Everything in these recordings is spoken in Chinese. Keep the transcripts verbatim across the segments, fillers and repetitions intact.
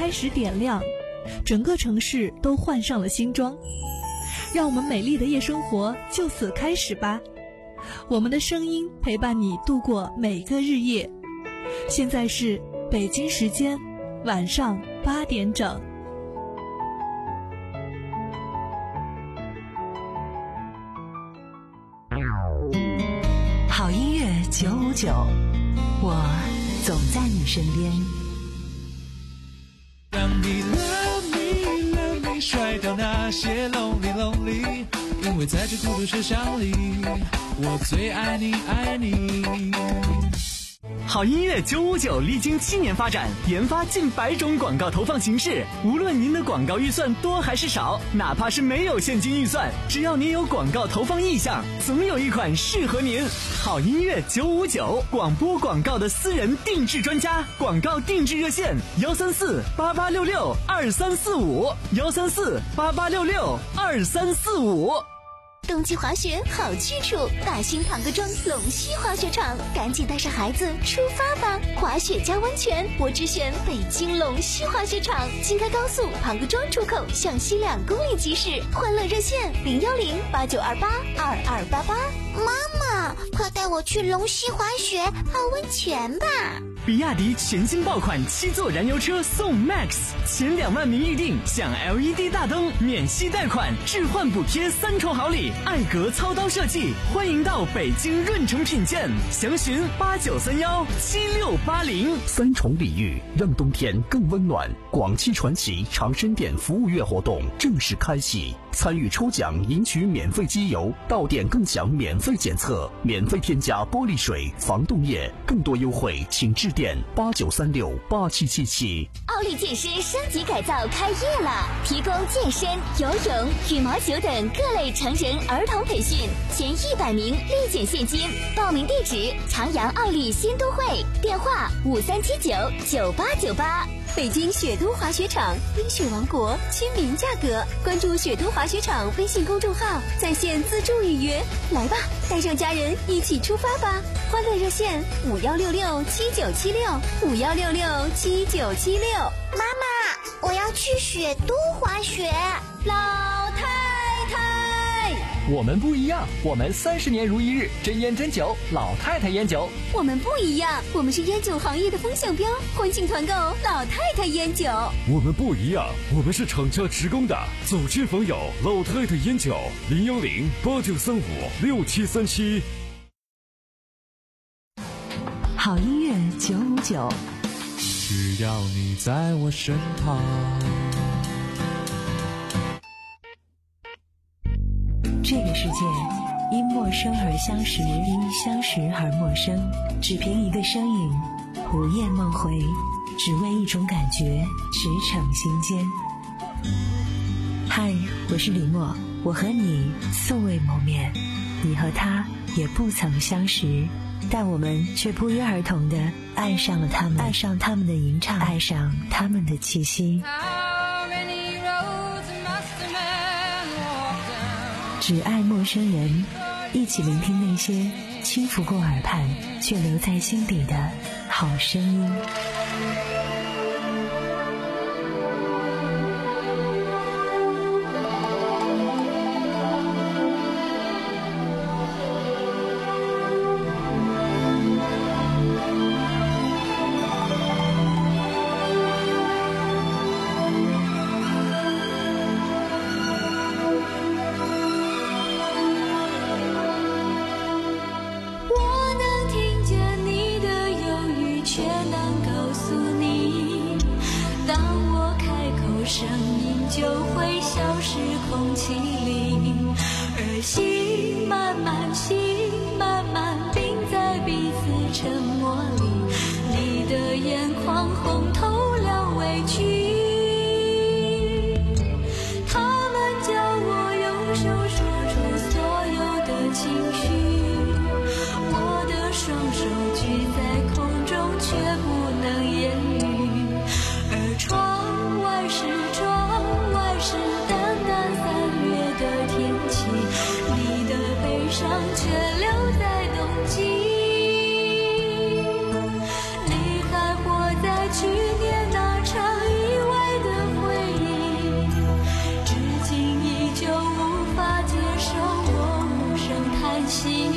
开始点亮，整个城市都换上了新装。让我们美丽的夜生活就此开始吧，我们的声音陪伴你度过每个日夜。现在是北京时间晚上八点整。 好音乐九五九，我总在你身边。 让你 love me love me 甩掉那些 lonely lonely， 因为在这孤独车厢里，我最爱你爱你。 好音乐九五九历经七年发展，研发近百种广告投放形式。无论您的广告预算多还是少，哪怕是没有现金预算，只要您有广告投放意向，总有一款适合您。好音乐九五九，广播广告的私人定制专家，广告定制热线幺三四八八六六二三四五幺三四八八六六二三四五。 冬季滑雪好去处，大兴庞各庄龙溪滑雪场，赶紧带上孩子出发吧！滑雪加温泉，我只选北京龙溪滑雪场，京开高速庞各庄出口向西两公里即驶，欢乐热线零幺零八九二八二二八八。 妈妈，快带我去龙溪滑雪泡温泉吧！ 比亚迪全新爆款七座燃油车送 Max， 前两万名预定享 L E D 大灯、免息贷款、置换补贴三重好礼，艾格操刀设计，欢迎到北京润城品鉴，详询八九三幺七六八零。 三重礼遇让冬天更温暖。广汽传祺长生店服务月活动正式开启，参与抽奖赢取免费机油，到店更享免费检测，免费添加玻璃水、防冻液，更多优惠请致电八九三六八七七七。 奥利健身升级改造开业了，提供健身、游泳、羽毛球等各类成人儿童培训，前一百名立减现金。报名地址：长阳奥利新都会，电话五三七九九八九八。北京雪都滑雪场，冰雪王国，亲民价格。关注雪都滑雪场微信公众号，在线自助预约。来吧，带上家人一起出发吧！欢乐热线五幺六六七九七六五幺六六七九七六。 妈妈，我要去雪都滑雪。 老太太， 我们不一样，我们三十年如一日，真烟真酒，老太太烟酒。 我们不一样，我们是烟酒行业的风向标，欢庆团购老太太烟酒。 我们不一样，我们是厂家职工的，走亲访友，老太太烟酒，零幺零八九三五六七三七。 好音乐九五九， 只要你在我身旁。 这个世界因陌生而相识，因相识而陌生，只凭一个身影，午夜梦回，只为一种感觉，驰骋心间。嗨，我是李默，我和你素未谋面，你和他也不曾相识，但我们却不约而同地爱上了他们，爱上他们的吟唱，爱上他们的气息。只爱陌生人，一起聆听那些轻拂过耳畔却留在心底的好声音。 声音就会消失空气里，而心慢慢心慢慢冰在彼此沉默里，你的眼眶红透了委屈，他们叫我用手说出所有的情绪，我的双手举在空中却不能言语，而窗外是窗外是淡淡三月的天气，你的悲伤却留在冬季，你还活在去年那场意外心。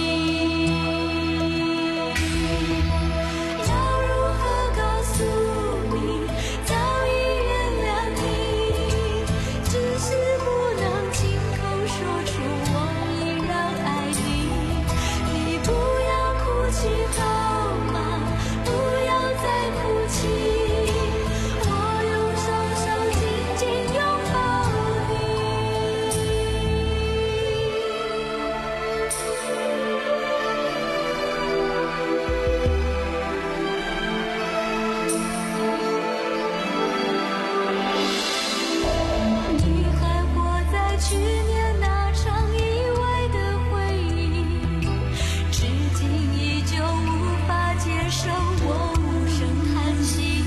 要如何告诉你，早已原谅你，只是不能亲口说出我依然爱你。你不要哭泣好吗？不要再哭泣，我用双手紧紧拥抱你。你还活在去年那场意外的回忆，至今依旧无法接受我无声叹息。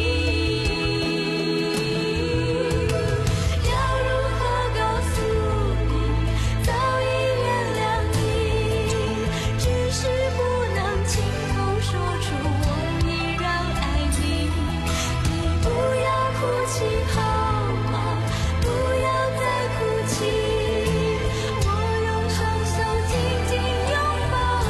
要如何告诉你，早已原谅你，只是不能亲口说出我依然爱你。你不要哭泣好吗？不要再哭泣，我用双手紧紧拥抱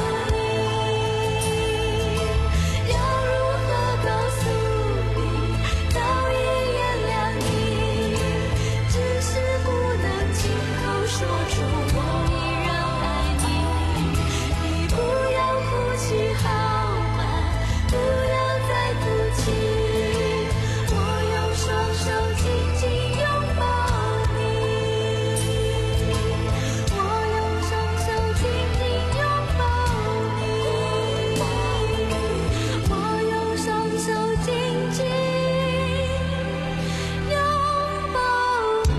你。要如何告诉你，早已原谅你，只是不能亲口说出我依然爱你。你不要哭泣好吗？不要再哭泣，我用双手紧紧拥抱你。我用双手紧紧拥抱你。我用双手紧紧拥抱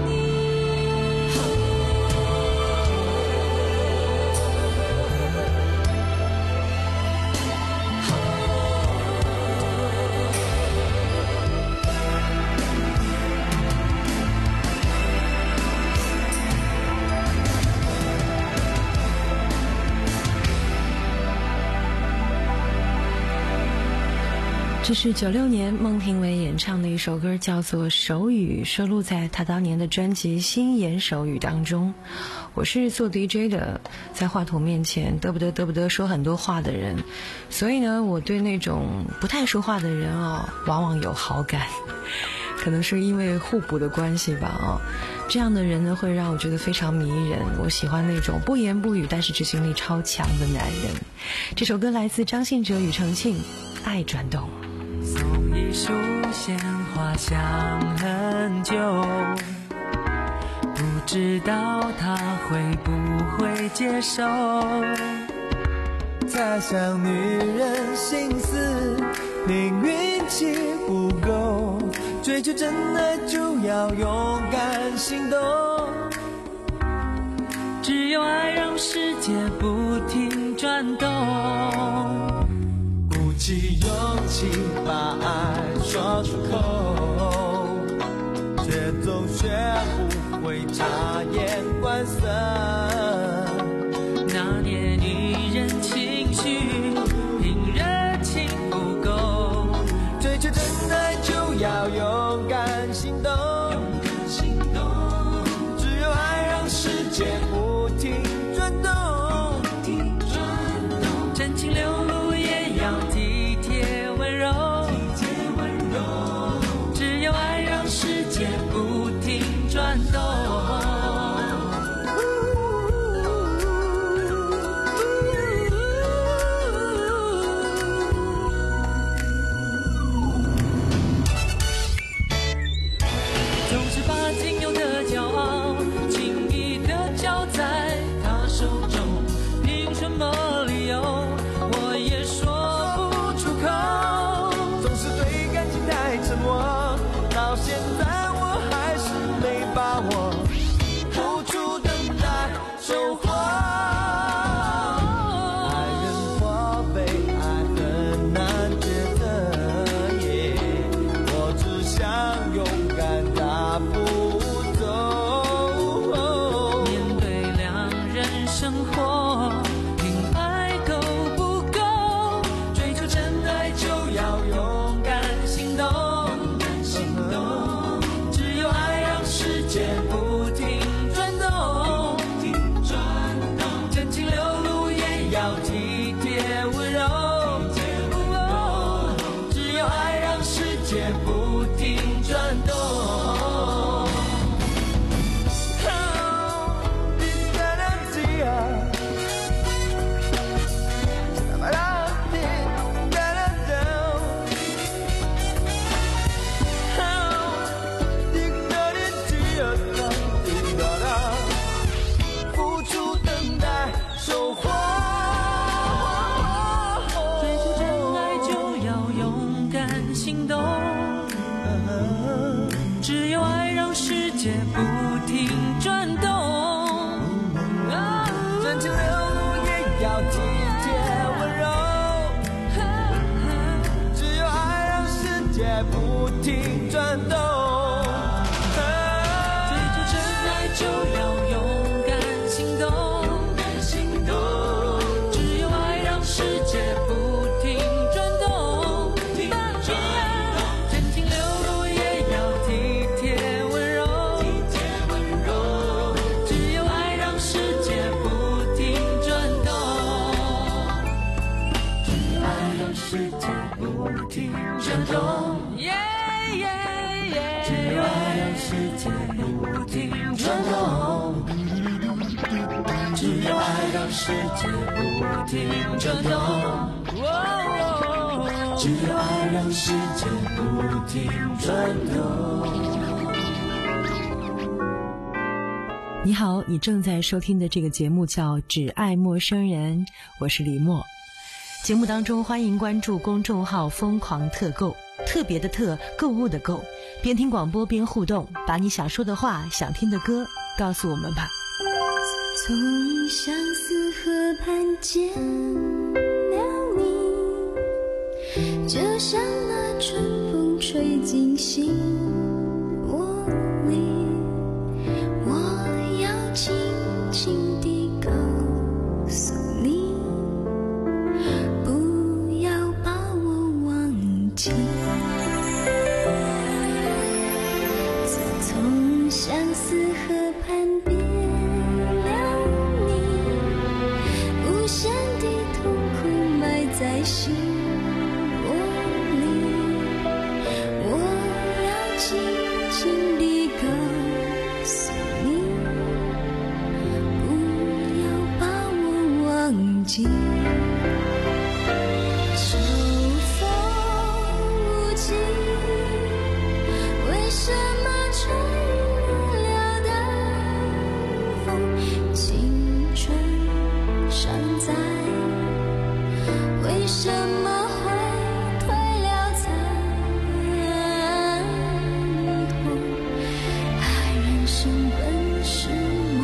这是九六年孟庭苇演唱的一首歌，叫做《手语》，收录在她当年的专辑《心言手语》当中。我是做 D J 的，在话筒面前嘚不得嘚不得说很多话的人，所以呢，我对那种不太说话的人哦，往往有好感。可能是因为互补的关系吧哦，这样的人呢，会让我觉得非常迷人。我喜欢那种不言不语但是执行力超强的男人。这首歌来自张信哲与程庆，《爱转动》。 送一束鲜花想很久，不知道他会不会接受。 猜想女人心思，凭运气不够，追求真爱就要勇敢行动。 只有爱让世界不停转动， 鼓起勇气把爱说出口，却总学不会察言观色， 拿捏女人情绪，凭热情不够， 追求真爱就要勇敢行动，只有爱让世界不停转动， 真情流露也要体贴温柔，只有爱让世界不停转动。总是把仅有的骄傲轻易地交在体贴温柔，只有爱让世界不停转动。 追逐真爱就要勇敢行动，只有爱让世界不停转动。真情流露也要体贴温柔，只有爱让世界不停转动，只有爱让世界不停转动。只有爱让世界不停转动，只有爱让世界不停转动，只有爱让世界不停转动。 你好，你正在收听的这个节目叫《只爱陌生人》，我是李默。节目当中欢迎关注公众号疯狂特购，特别的特，购物的购，边听广播边互动，把你想说的话、想听的歌告诉我们吧。 从相思河畔见了你，就像那春风吹进心窝里，我要轻轻地告诉你，不要把我忘记。自从相思河畔边在心窝里，我要轻轻地告诉你，不要把我忘记。秋风无情，为什么吹了的风，青春尚在，为什么会褪了残红？爱人生本是梦，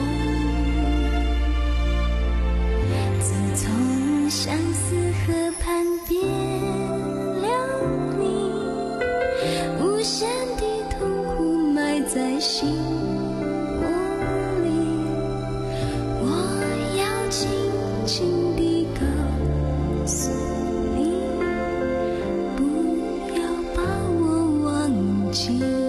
自从相思河畔别了你，无限的痛苦埋在心窝里，我要轻轻地告诉你，不要把我忘记。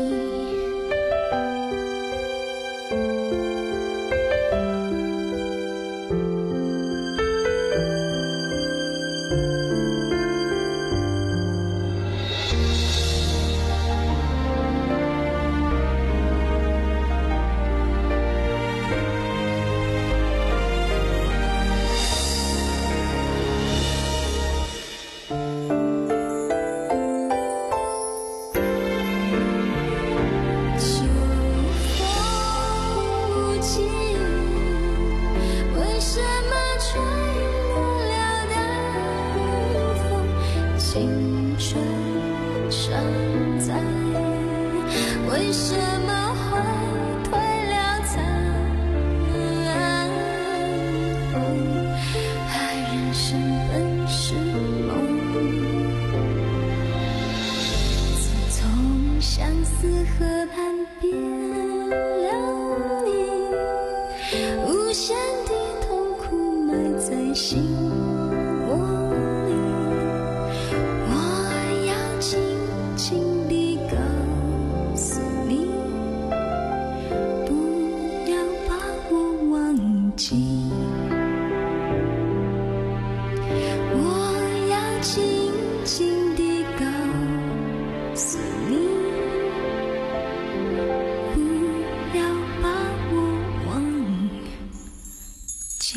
青春尚在，为什么会褪了残红？爱人生本是梦，自从相思河畔别了你，无限的痛苦埋在心窝里，我要轻轻地告诉你，不要把我忘记，我要轻轻地告诉你，不要把我忘记。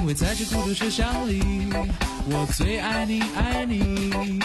为在这孤独车厢里，我最爱你爱你。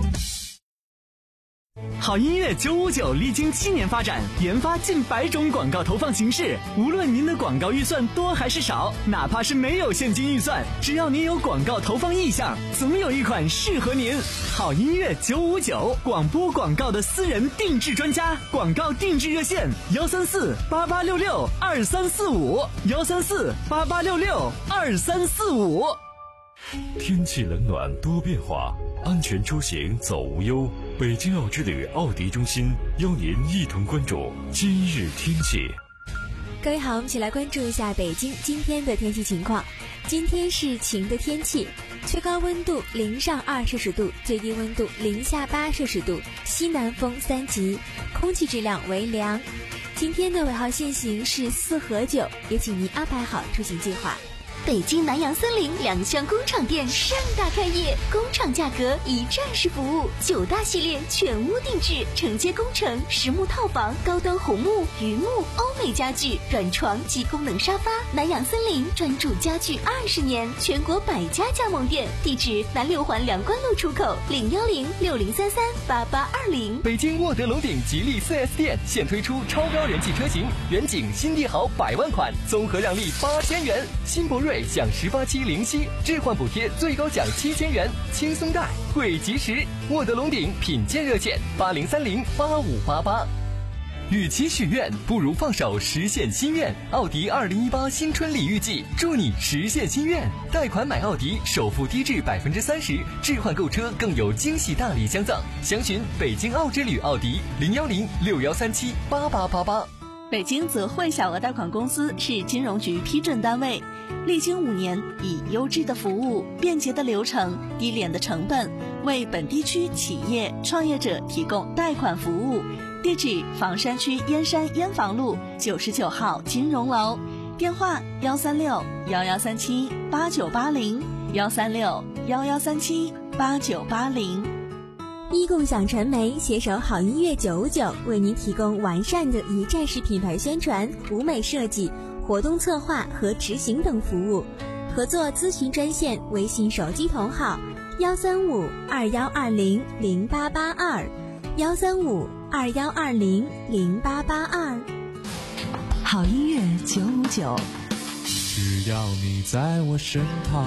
好音乐九五九历经七年发展，研发近百种广告投放形式。无论您的广告预算多还是少，哪怕是没有现金预算，只要您有广告投放意向，总有一款适合您。好音乐九五九，广播广告的私人定制专家，广告定制热线：幺三四八八六六二三四五，幺三四八八六六二三四五。 天气冷暖多变化，安全出行走无忧。北京奥之旅奥迪中心邀您一同关注今日天气。 各位好，我们一起来关注一下北京今天的天气情况。今天是晴的天气，最高温度零上二摄氏度，最低温度零下八摄氏度，西南风三级，空气质量为良。今天的尾号限行是四和九，也请您安排好出行计划。 北京南洋森林两厢工厂店盛大开业，工厂价格一站式服务，九大系列全屋定制，承接工程、实木套房、高端红木、榆木、欧美家具、软床及功能沙发。南洋森林专注家具二十年，全国百家加盟店，地址南六环梁关路出口，零幺零六零三三八八二零。 北京沃德龙鼎吉利 四 S 店现推出超标人气车型，远景新帝豪百万款，综合让利八千元，新博瑞享十八期零息置换补贴，最高奖七千元，轻松贷贵及时。沃德龙鼎品鉴热线：八零三零八五八八。与其许愿，不如放手实现心愿。奥迪二零一八新春礼遇季，祝你实现心愿。贷款买奥迪，首付低至百分之三十，置换购车更有惊喜大礼相赠。详询北京奥之旅奥迪零幺零六幺三七八八八八。 北京泽惠小额贷款公司是金融局批准单位，历经五年，以优质的服务、便捷的流程、低廉的成本，为本地区企业创业者提供贷款服务。地址：房山区燕山燕房路九十九号金融楼，电话：幺三六幺幺三七八九八零，幺三六幺幺三七八九八零。 一共享传媒携手好音乐九五九，为您提供完善的一站式品牌宣传、舞美设计、活动策划和执行等服务。合作咨询专线：微信手机同号幺三五二幺二零零八八二，幺三五二幺二零零八八二。 好音乐九五九， 只要你在我身旁。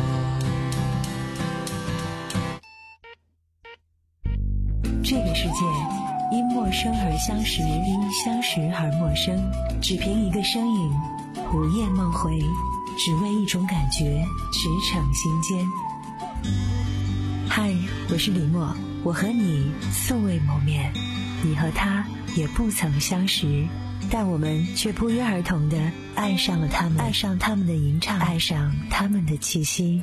这个世界因陌生而相识，因相识而陌生，只凭一个身影，午夜梦回，只为一种感觉，驰骋心间。嗨，我是李默，我和你素未谋面，你和他也不曾相识，但我们却不约而同地爱上了他们，爱上他们的吟唱，爱上他们的气息。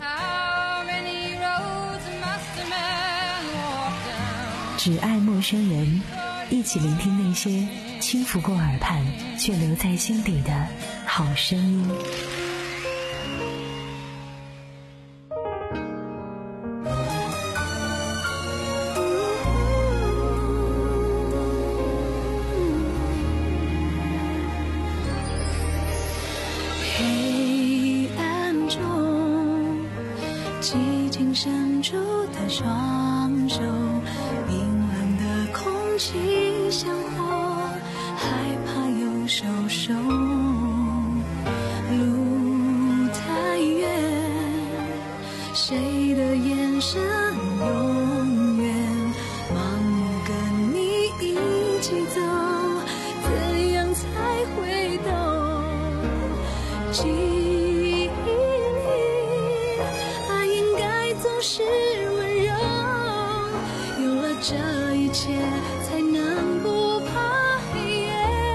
只爱陌生人，一起聆听那些轻拂过耳畔却留在心底的好声音。 黑暗中，寂静伸出的双手，气像火，害怕又受伤。路太远，谁的眼神永远盲目跟你一起走，怎样才会懂？记忆里，爱应该总是温柔，有了这一切。才能不怕黑夜，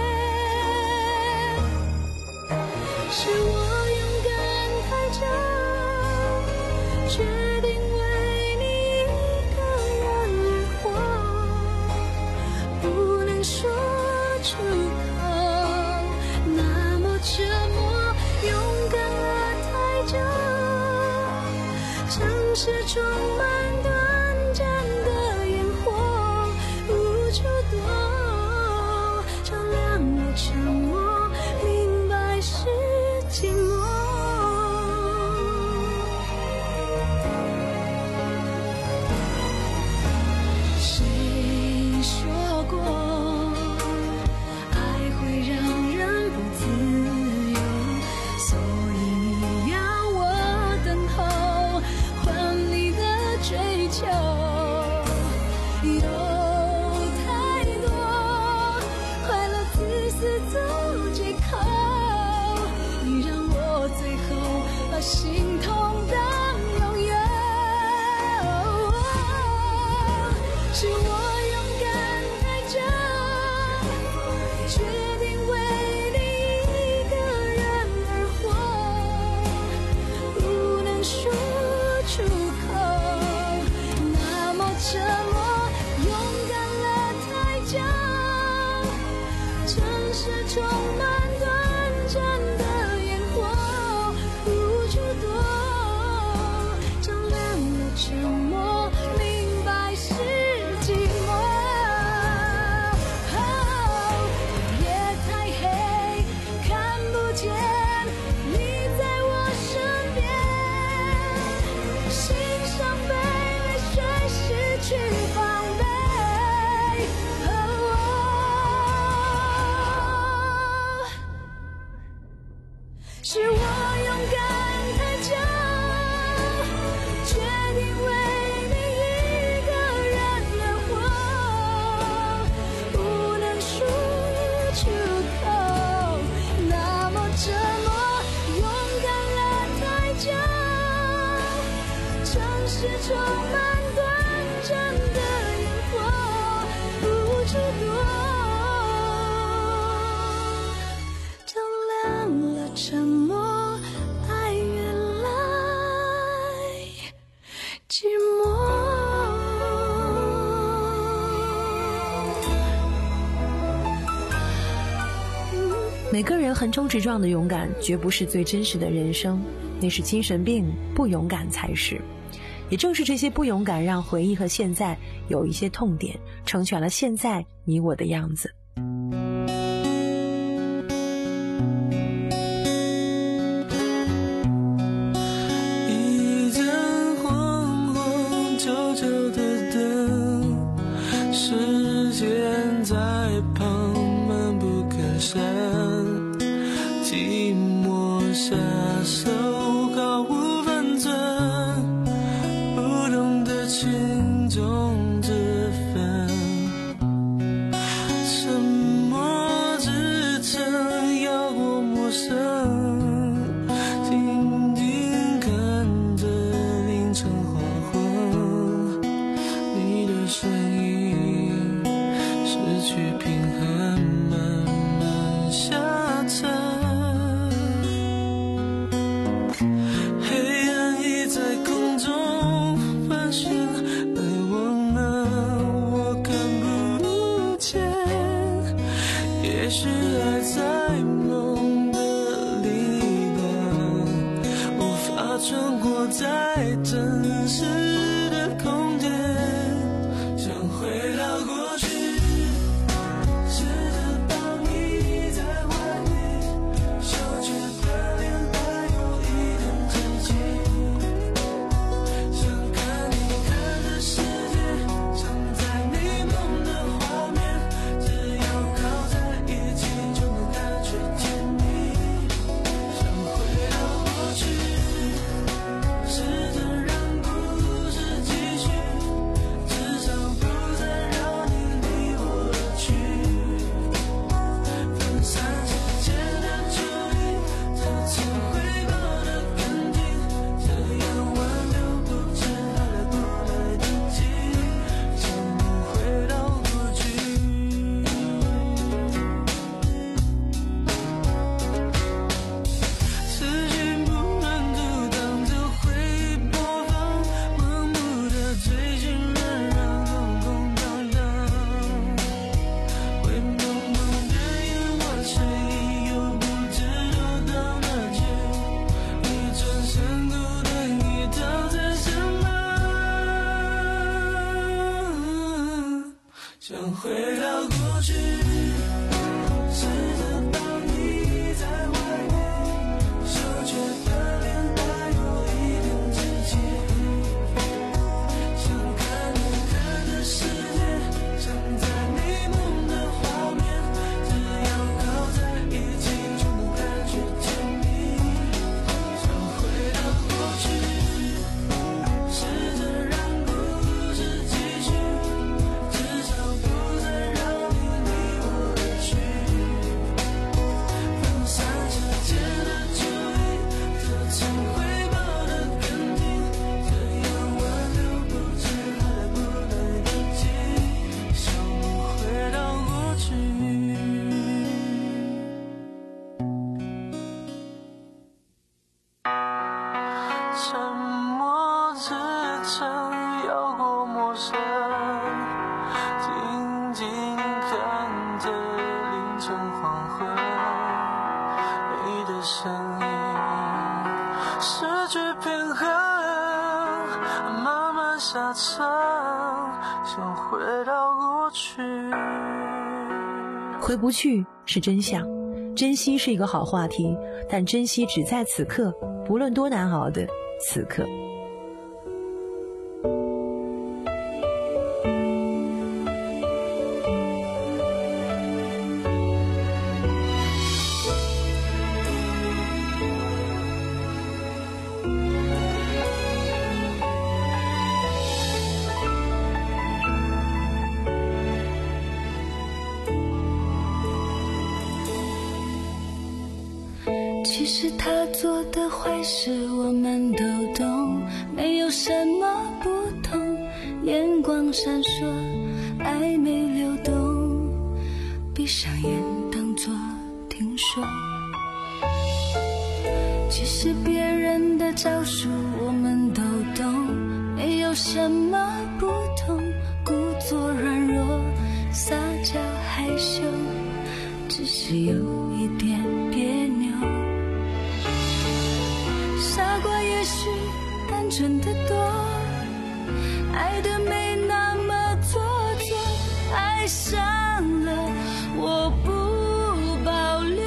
是我勇敢太久，决定为你一个人而活，不能说出口，那么折磨，勇敢了太久，城市充满短暂的烟火。触动，照亮了沉默，明白是寂寞。 是充满短暂的烟火，不知多照亮了沉默，爱原来寂寞。 每个人横冲直撞的勇敢绝不是最真实的人生，那是精神病，不勇敢才是。也正是这些不勇敢，让回忆和现在有一些痛点，成全了现在你我的样子。 一盏黄黄旧旧的灯，时间在旁漫不肯闪，寂寞下手毫无分寸，不懂得轻重之分，沉默支撑要过陌生，静静看着凌晨黄昏，你的声音失去平衡，慢慢下沉，黑暗已在空中盘旋，而我呢，我看不见，也许还在梦的另一端，无法穿过在真实的空间，想回到过去，试着抱你在怀里，羞怯的脸带有一点窒息，想看你看的世界，想在你梦的画面，只要靠在一起就能感觉甜蜜，想回到过去，试着让故事继续，至少不再让你离我而去，分散时间的注意，这次回报的肯定，这样挽留不知还来不来得及，想回到过去。思绪不能阻挡着会播放，盲目的追寻人让空空荡荡，灰蒙蒙的夜晚，谁又不知道到哪去，一转身孤单已躺在身旁，想回到过去，试着抱你在怀里，羞怯的脸带有一点窒息，想看你看的世界，想在你梦的画面，只要靠在一起就能感觉甜蜜，想回到过去，试着让故事继续，至少不再让你离我而去，分散时间的注意，这次回报的肯定，这样挽留不知还来不来得及，想回到过去。沉默支撑要过陌生，静静看着凌晨黄昏，你的声音失去平衡，慢慢下沉，想回到过去。 回不去是真相，珍惜是一个好话题，但珍惜只在此刻，不论多难熬的此刻。 其实他做的坏事我们都懂，没有什么眼光闪烁，暧昧流动，闭上眼当作听说。其实别人的招数我们都懂，没有什么不同，故作软弱，撒娇害羞，只是有一点别扭。傻瓜也许单纯的多，爱的没那么做作，爱上了我不保留。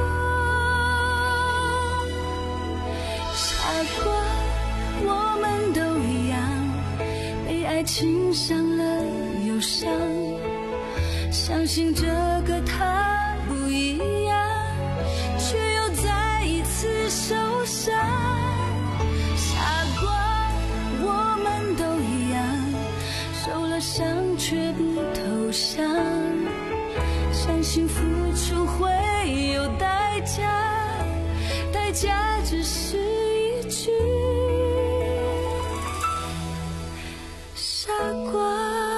傻瓜，我们都一样，被爱情伤了忧伤，相信这个他不一样，却又再一次受伤。傻瓜，我们都一样，受了伤却不投降，相信付出会有代价，代价只是一句傻瓜。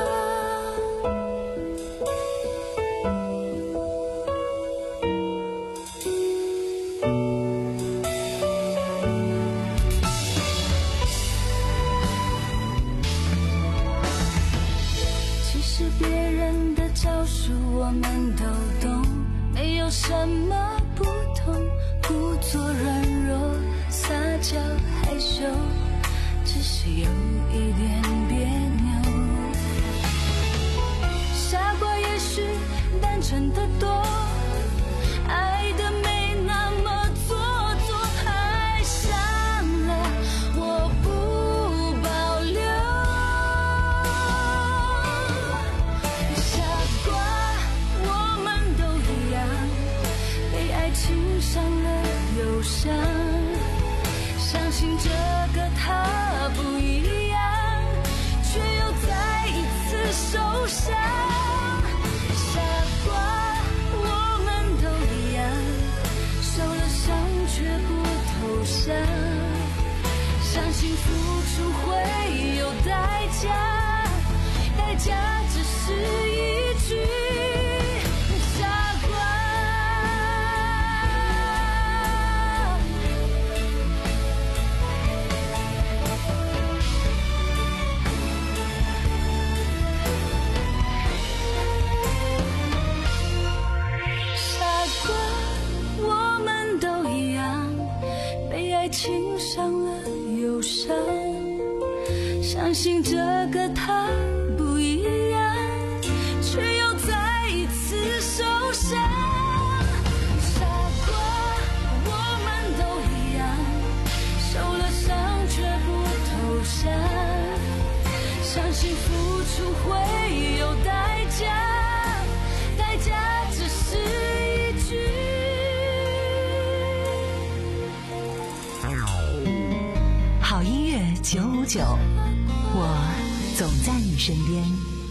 别人的招数我们都懂，没有什么不同，故作软弱，撒娇害羞，只是有一点别扭。傻瓜也许单纯的多，爱的没那么做作，爱上了我不保留。情伤了忧伤，相信这个他不一样，却又再一次受伤。傻瓜，我们都一样，受了伤却不投降，相信付出会有代价，代价只是一句情伤了忧伤，相信这个他不一样，却又再一次受伤。傻瓜，我们都一样，受了伤却不投降，相信付出会有代价，代价只是一句好音乐九五九，我总在你身边。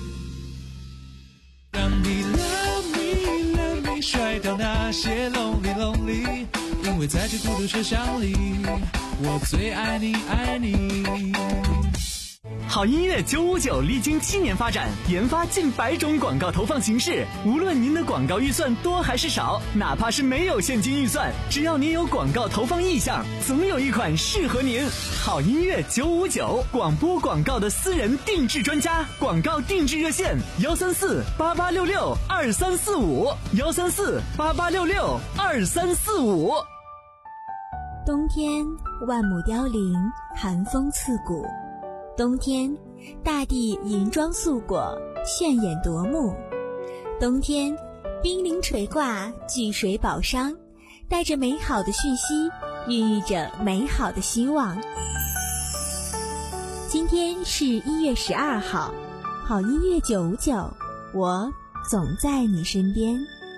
让你 love me love me 甩掉那些 lonely lonely， 因为在这孤独车厢里，我最爱你爱你。 好音乐九五九历经七年发展，研发近百种广告投放形式。无论您的广告预算多还是少，哪怕是没有现金预算，只要您有广告投放意向，总有一款适合您。好音乐九五九，广播广告的私人定制专家，广告定制热线幺三四八八六六二三四五幺三四八八六六二三四五。 冬天万木凋零，寒风刺骨。冬天，大地银装素裹，炫眼夺目。冬天，冰凌垂挂，巨水宝商，带着美好的讯息，孕育着美好的希望。今天是一月十二号，好音乐九五九，我总在你身边。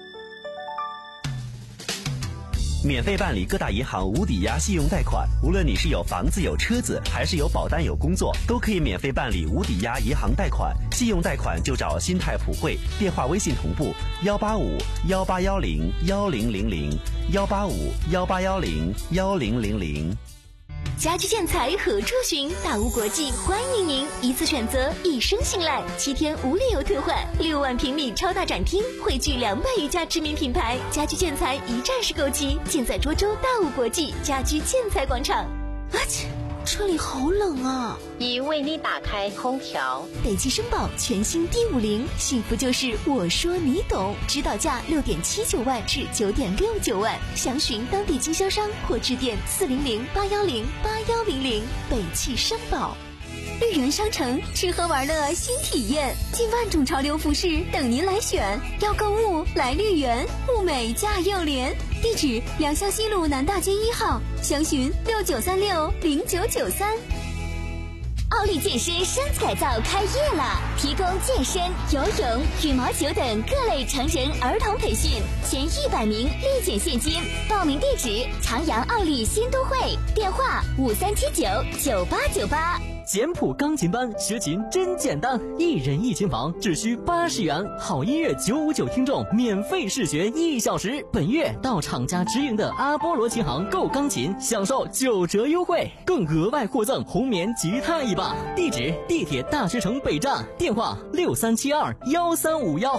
免费办理各大银行无抵押信用贷款，无论你是有房子有车子，还是有保单有工作，都可以免费办理无抵押银行贷款。信用贷款就找新泰普惠，电话微信同步幺八五幺八幺零幺零零零幺八五幺八幺零幺零零零。 家居建材何处寻？大屋国际欢迎您一次选择，一生信赖，七天无理由退换，六万平米超大展厅，汇聚两百余家知名品牌，家居建材一站式购齐，尽在涿州大屋国际家居建材广场。啊切！这里好冷啊！ 已为你打开空调。 北汽绅宝全新 D 五零，幸福就是我说你懂，指导价六点七九万至九点六九万，详询当地经销商或致电四零零八幺零八幺零零。北汽绅宝。绿园商城吃喝玩乐新体验，近万种潮流服饰等您来选。要购物来绿园，物美价又廉。地址：良乡西路南大街一号，详询六九三六零九九三。奥利健身身子改造开业了，提供健身、游泳、羽毛球等各类成人儿童培训，前一百名立减现金。报名地址：长阳奥利新都会，电话五三七九九八九八。 简谱钢琴班学琴真简单，一人一琴房只需八十元，好音乐九五九听众免费试学一小时。本月到厂家直营的阿波罗琴行购钢琴，享受九折优惠，更额外获赠红棉吉他一把。地址：地铁大学城北站，电话六三七二幺三五幺。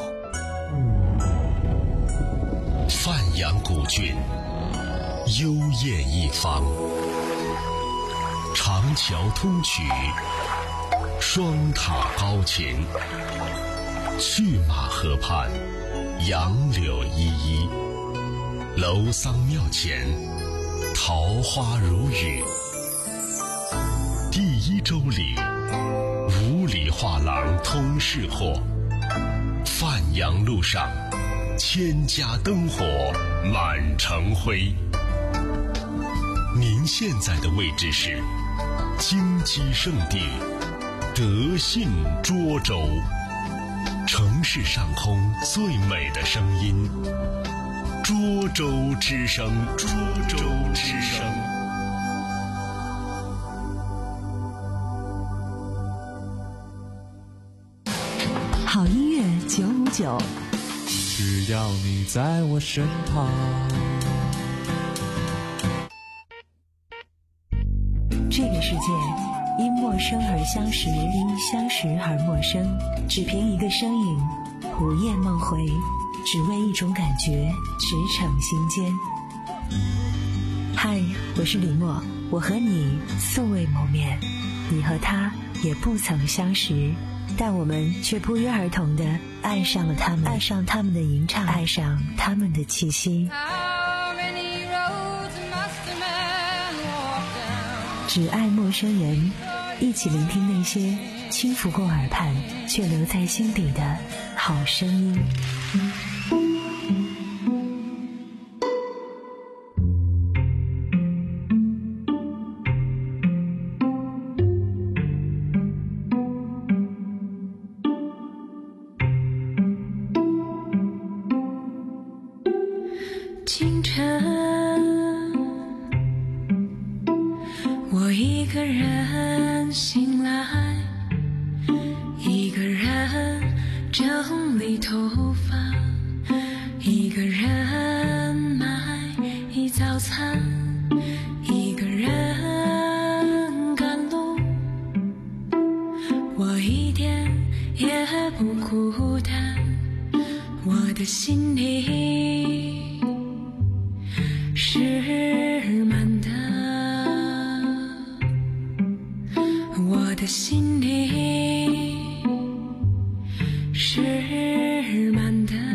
范阳古郡，幽艳一方。长桥通衢，双塔高擎，去马河畔，杨柳依依，楼桑庙前，桃花如雨。第一周里，五里画廊通市货，范阳路上，千家灯火满城辉。您现在的位置是金鸡圣地德信涿州，城市上空最美的声音，涿州之声，涿州之声。 好音乐九五九， 只要你在我身旁。 这个世界因陌生而相识，因相识而陌生，只凭一个身影，午夜梦回，只为一种感觉，驰骋心间。嗨，我是李默，我和你素未谋面，你和他也不曾相识，但我们却不约而同地爱上了他们，爱上他们的吟唱，爱上他们的气息。只爱陌生人，一起聆听那些轻拂过耳畔却留在心底的好声音。 清晨，我一个人醒来，一个人整理头发，一个人买一早餐，一个人赶路，我一点也不孤单，我的心里是满的，我的心里是满的。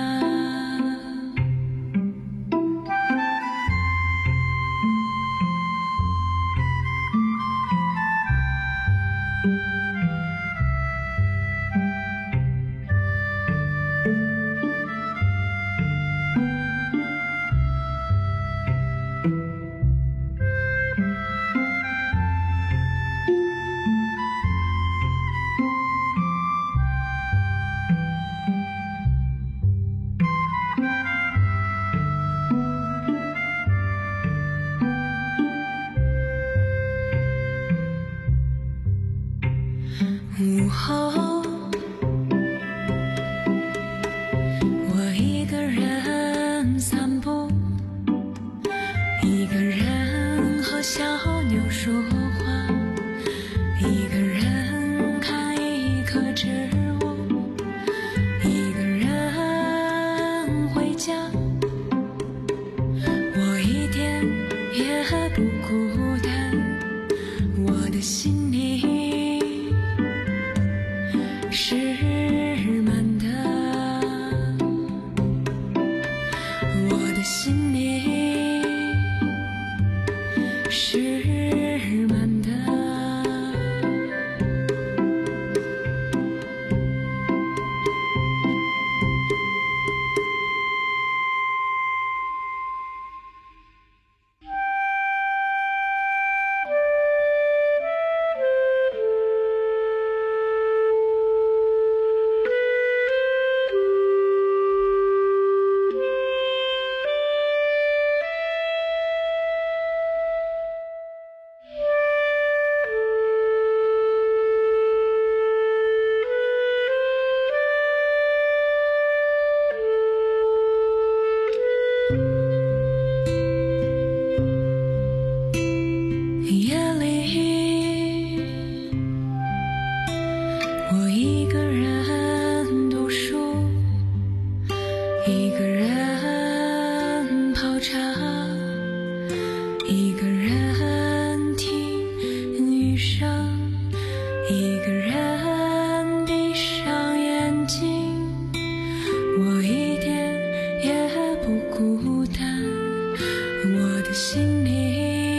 午后，我一个人散步，一个人和小牛说是满的，我的心里是满的。夜里，我一个人读书，一个人泡茶，一个人听雨声，一个人闭上眼睛，我一点也不孤单，我的心里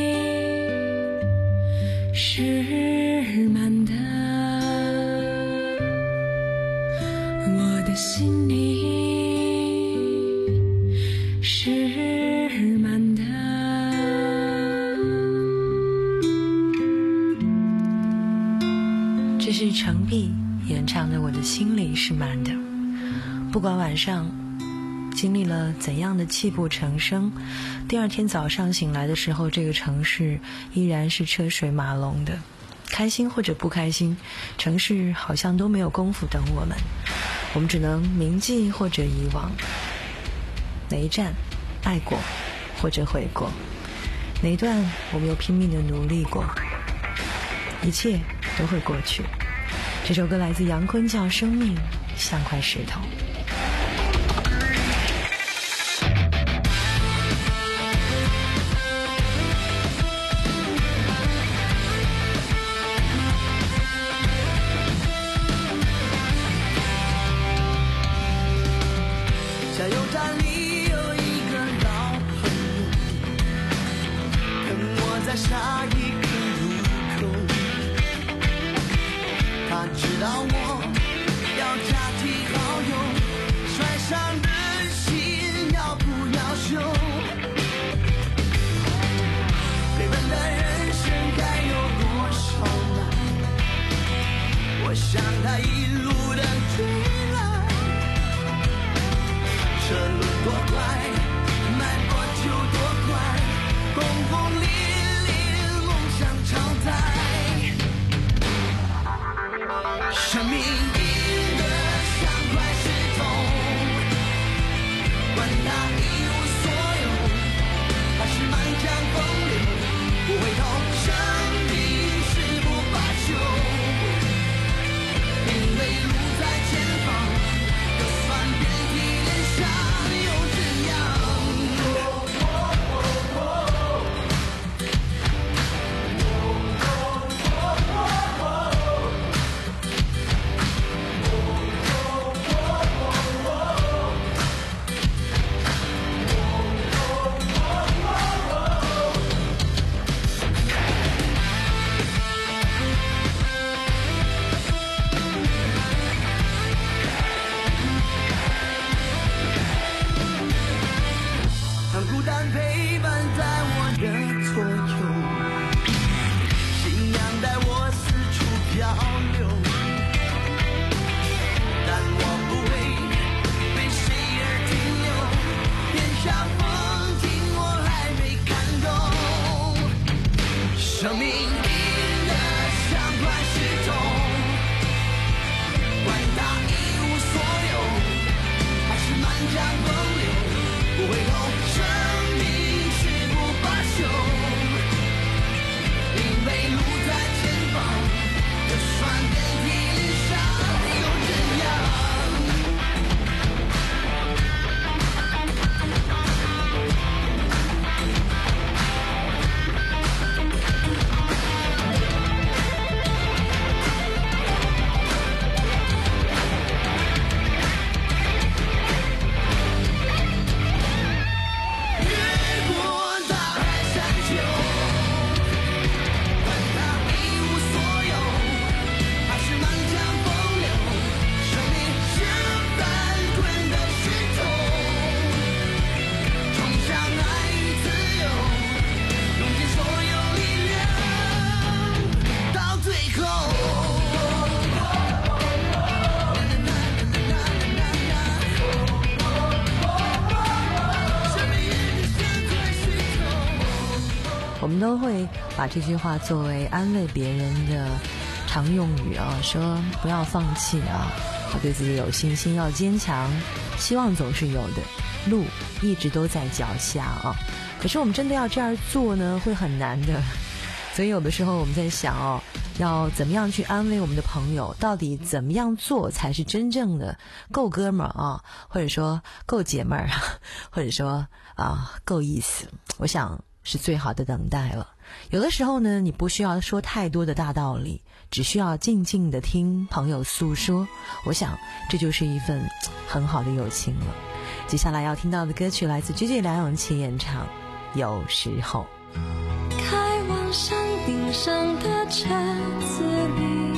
是满的，我的心里是满的。 这是程璧演唱的《我的心里是满的》。不管晚上经历了怎样的泣不成声，第二天早上醒来的时候，这个城市依然是车水马龙的。开心或者不开心，城市好像都没有功夫等我们，我们只能铭记或者遗忘。哪一站爱过或者悔过，哪一段我们又拼命的努力过，一切都会过去。这首歌来自杨坤，叫《生命像块石头》。 加油站里有一个老朋友，等我在下一个路口。他知道我要加提好友，摔伤的心要不要修？飞奔的人生该有多少难？我想他一路的追来。车轮多快，迈过就多快，轰轰烈烈，梦想常在。生命硬得像块石头，管它一无所有，还是满江风流，不回头。生命是不罢休，因为路在前方，就算遍体鳞伤。 们都会把这句话作为安慰别人的常用语啊，说不要放弃啊，要对自己有信心，要坚强，希望总是有的，路一直都在脚下啊。可是我们真的要这样做呢，会很难的。所以有的时候我们在想哦，要怎么样去安慰我们的朋友，到底怎么样做才是真正的够哥们儿啊，或者说够姐妹儿，或者说啊够意思，我想是最好的等待了。有的时候呢，你不需要说太多的大道理，只需要静静的听朋友诉说，我想这就是一份很好的友情了。接下来要听到的歌曲来自 J J 梁咏琪演唱《有时候》。 开往山顶上的车子里，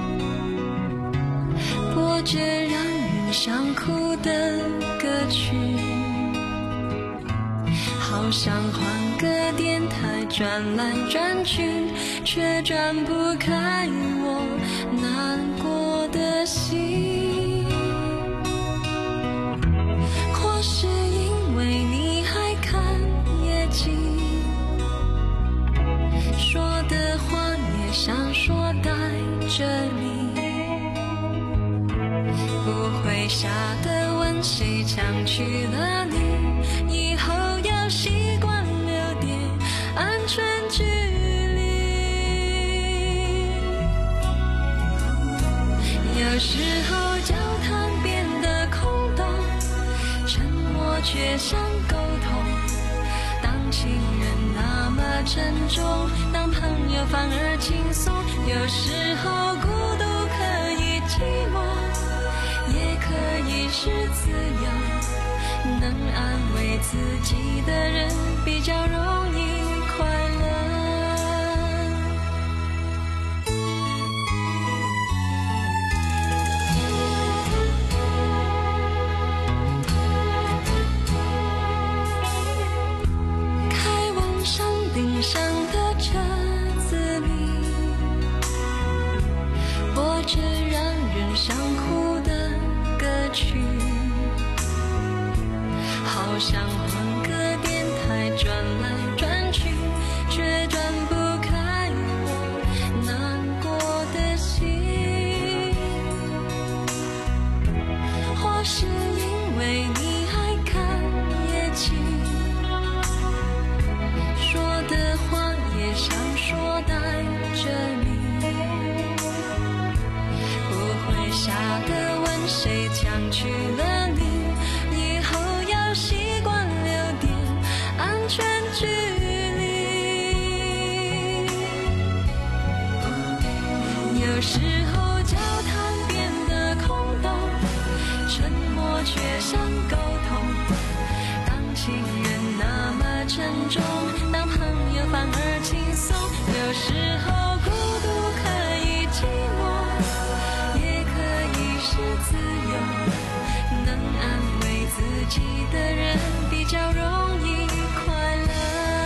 播着让人想哭的歌曲，好想换个电台转来转去，却转不开我难过的心。或是因为你还看夜景，说的话也想说在这里，不会下的问谁抢去了你，以后要习惯留点安全距离。有时候交谈变得空洞，沉默却像沟通，当情人那么沉重，当朋友反而轻松。有时候孤独可以寂寞，也可以是自由，能安慰自己的人比较容易快乐。开往山顶上的车子里，播着让人想哭的歌曲，好想换个电台转来转去，却转不开我难过的心。或是因为你还看夜景，说的话也想说在这里，不会下的问谁抢去了你，以后要习惯留点安全距离。有时候交谈变得空洞，沉默却像沟通，当情人那么沉重，当朋友反而轻松。有时候孤独可以寂寞，也可以是自由，能安慰自己的人比较容易快乐。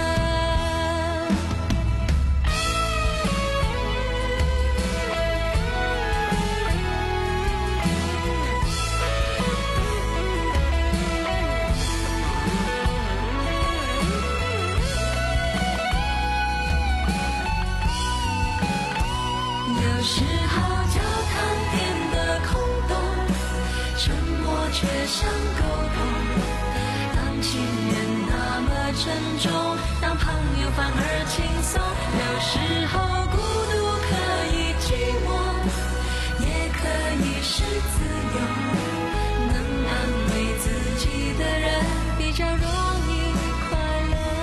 有时候交谈变得空洞，沉默却像沟通，当情人那么沉重，当朋友反而轻松。有时候孤独可以寂寞，也可以是自由，能安慰自己的人比较容易快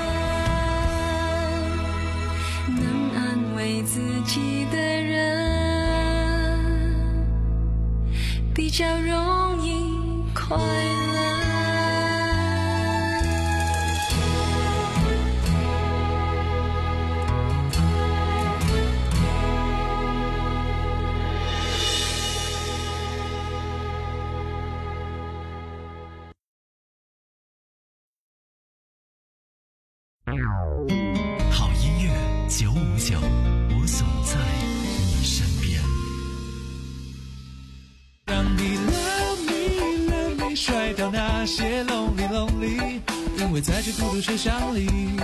乐，能安慰自己的人比较容易快乐。 好音乐九五九，我总在你身边。 让你 love me love me 甩掉那些 lonely lonely，因为在这孤独车厢里，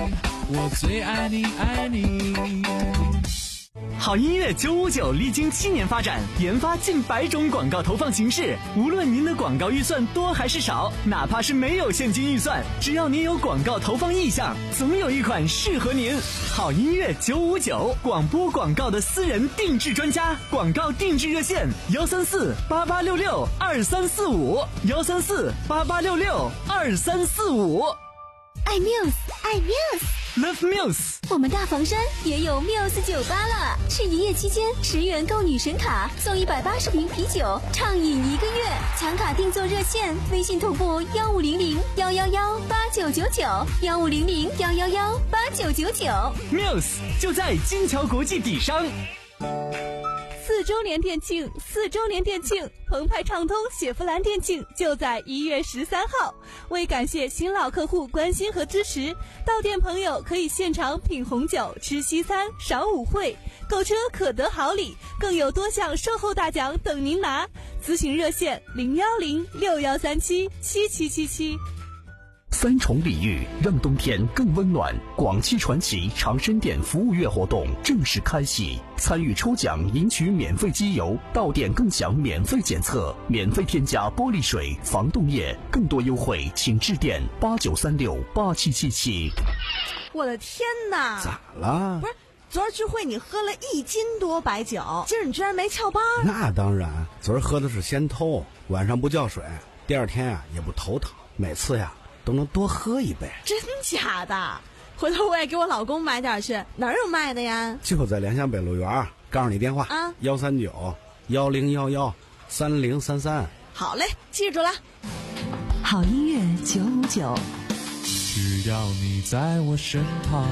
我最爱你爱你。 好音乐九五九历经七年发展，研发近百种广告投放形式。无论您的广告预算多还是少，哪怕是没有现金预算，只要您有广告投放意向，总有一款适合您。好音乐九五九，广播广告的私人定制专家，广告定制热线：幺三四八八六六二三四五，幺三四八八六六二三四五。 爱 Muse， 爱 Muse。Love Muse， 我们大房山也有 Muse 酒吧了。是一夜期间十元购女神卡送一百八十瓶啤酒，畅饮一个月。抢卡订做热线：微信同步幺五零零幺幺幺八九九九，幺五零零幺幺幺八九九九。 Muse 就在金桥国际底商。 四周年店庆，四周年店庆，澎湃畅通雪佛兰店庆就在一月十三号。为感谢新老客户关心和支持，到店朋友可以现场品红酒、吃西餐、赏舞会，购车可得好礼，更有多项售后大奖等您拿。咨询热线：零幺零六幺三七七七七七。 三重礼遇让冬天更温暖。广汽传祺长生店服务月活动正式开启，参与抽奖赢取免费机油，到店更享免费检测，免费添加玻璃水、防冻液，更多优惠请致电八九三六八七七七。 我的天哪！ 咋了？ 不是，昨儿聚会你喝了一斤多白酒，今儿你居然没翘班？ 那当然，昨儿喝的是先偷，晚上不叫水，第二天啊也不头疼，每次呀都能多喝一杯。 真假的？回头我也给我老公买点去。哪儿有卖的呀？ 就在联想北路园，告诉你电话啊，幺三九幺零幺幺三零三三。 好嘞，记住了。 好音乐九五九， 只要你在我身旁。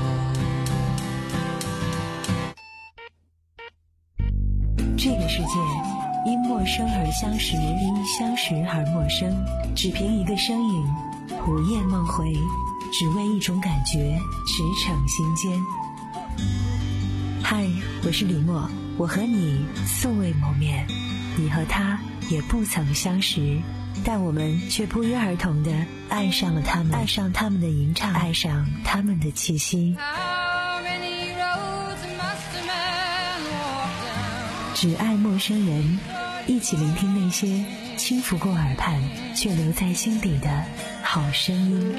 这个世界因陌生而相识，因相识而陌生，只凭一个身影，午夜梦回，只为一种感觉，驰骋心间。嗨，我是李默，我和你素未谋面，你和他也不曾相识，但我们却不约而同地爱上了他们，爱上他们的吟唱，爱上他们的气息。只爱陌生人，一起聆听那些轻拂过耳畔却留在心底的好声音。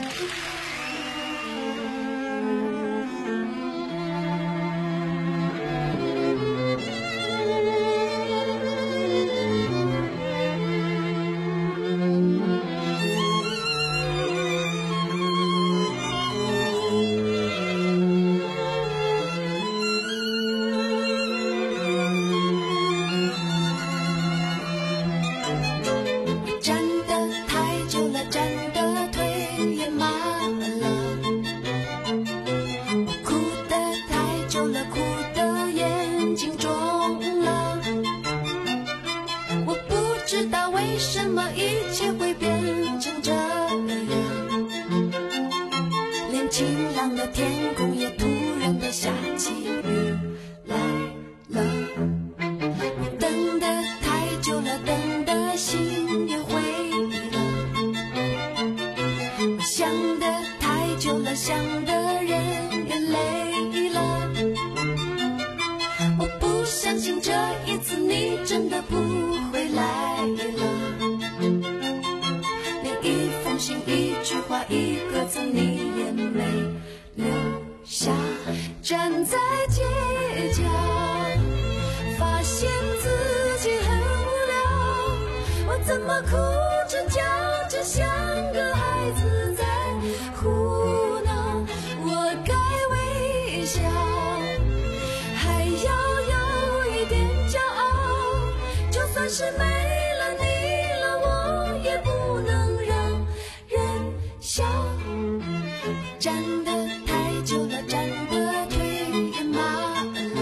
怎么哭着叫着像个孩子在胡闹？我该微笑，还要有一点骄傲。就算是没了你了，我也不能让人笑。站得太久了，站得腿也麻了，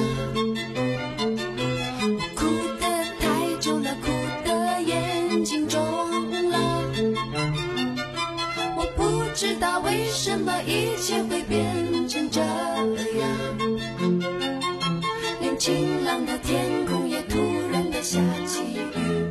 哭得太久了，哭得眼睛肿了。我不知道为什么一切会变成这样，连晴朗的天空也突然的下起雨。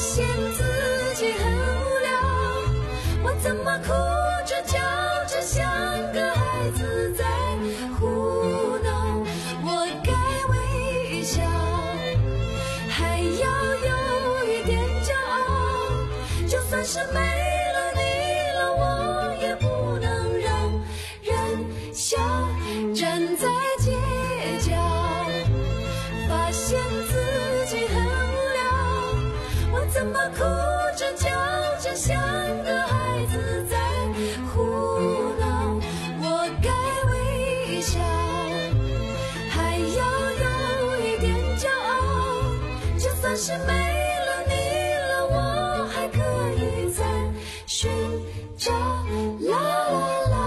现自己很无聊，我怎么哭着叫着像个孩子在胡闹，我该微笑，还要有一点骄傲，就算是没了你了，我也不能让人笑。站在街角，发现自己很无聊，我怎么哭着叫着像个孩子在胡闹，我该微笑，还要有一点骄傲，就算是没了你了，我还可以再寻找。啦啦啦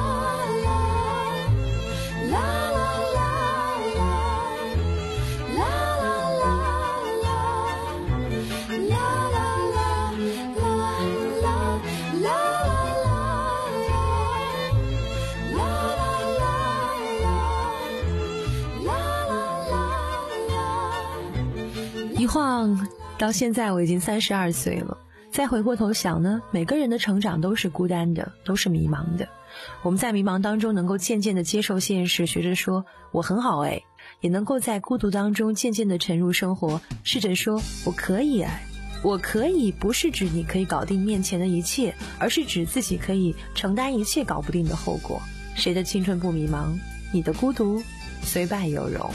一晃到现在我已经三十二岁了，再回过头想呢，每个人的成长都是孤单的，都是迷茫的。我们在迷茫当中能够渐渐的接受现实，学着说我很好哎，也能够在孤独当中渐渐的沉入生活，试着说我可以哎。我可以不是指你可以搞定面前的一切，而是指自己可以承担一切搞不定的后果。谁的青春不迷茫？你的孤独虽败犹荣。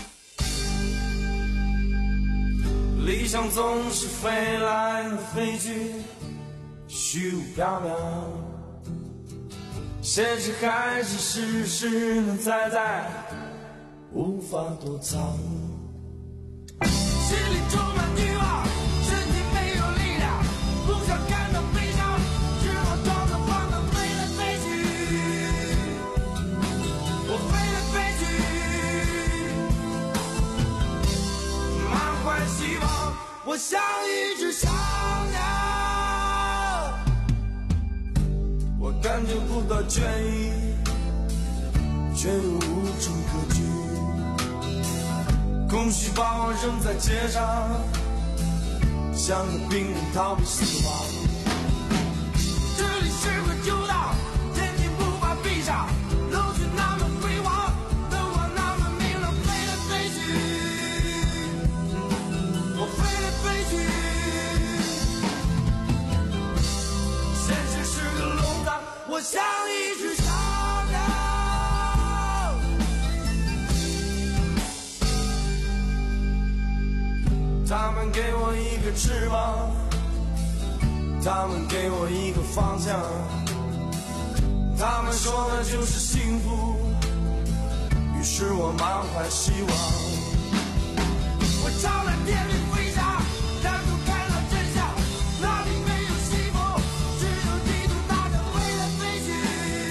理想总是飞来飞去，虚无缥缈，现实还是实实的在在，无法躲藏。心里充满欲望，身体没有力量，不想感到悲伤，只好装作放荡飞来飞去。我飞来飞去，满怀希望，我像一只小鸟，我感觉不到倦意，却又无处可去。空虚把我扔在街上，像个病人逃避死亡。这里是个旧道，眼睛无法闭上，楼群那么辉煌，灯光那么明亮，飞来飞去，我飞来飞去。现实是个笼子，我像一只小鸟。他们给我一个翅膀，他们给我一个方向，他们说的就是幸福，于是我满怀希望。我朝着天里飞翔，让出看到真相，那里没有幸福，只有地图大的飞来飞去，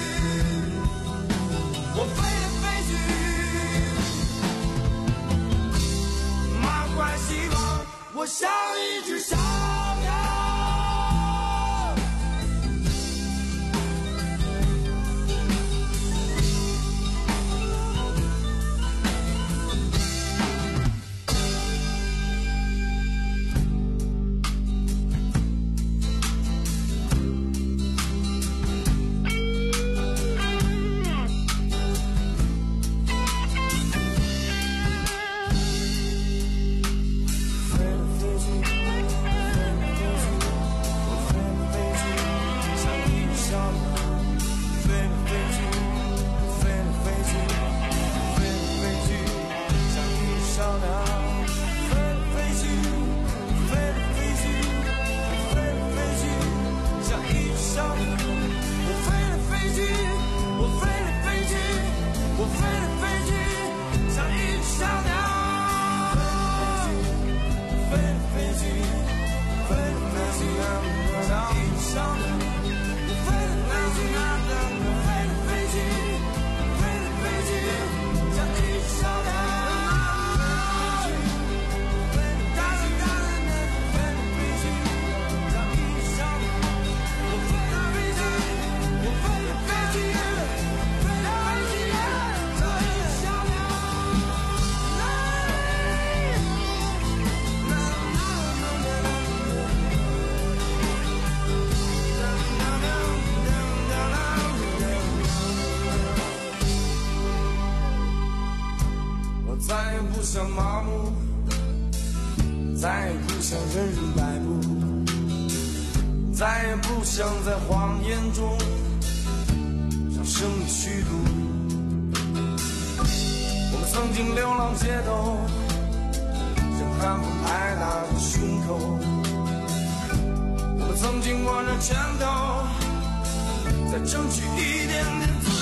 我飞来飞去，满怀希望，我像一只小鸟。飞来飞去，飞来麻木，再也不想任人摆布，再也不想在谎言中让生命虚度。我们曾经流浪街头，任寒风拍打着胸口，我们曾经握着拳头，在争取一点点自由。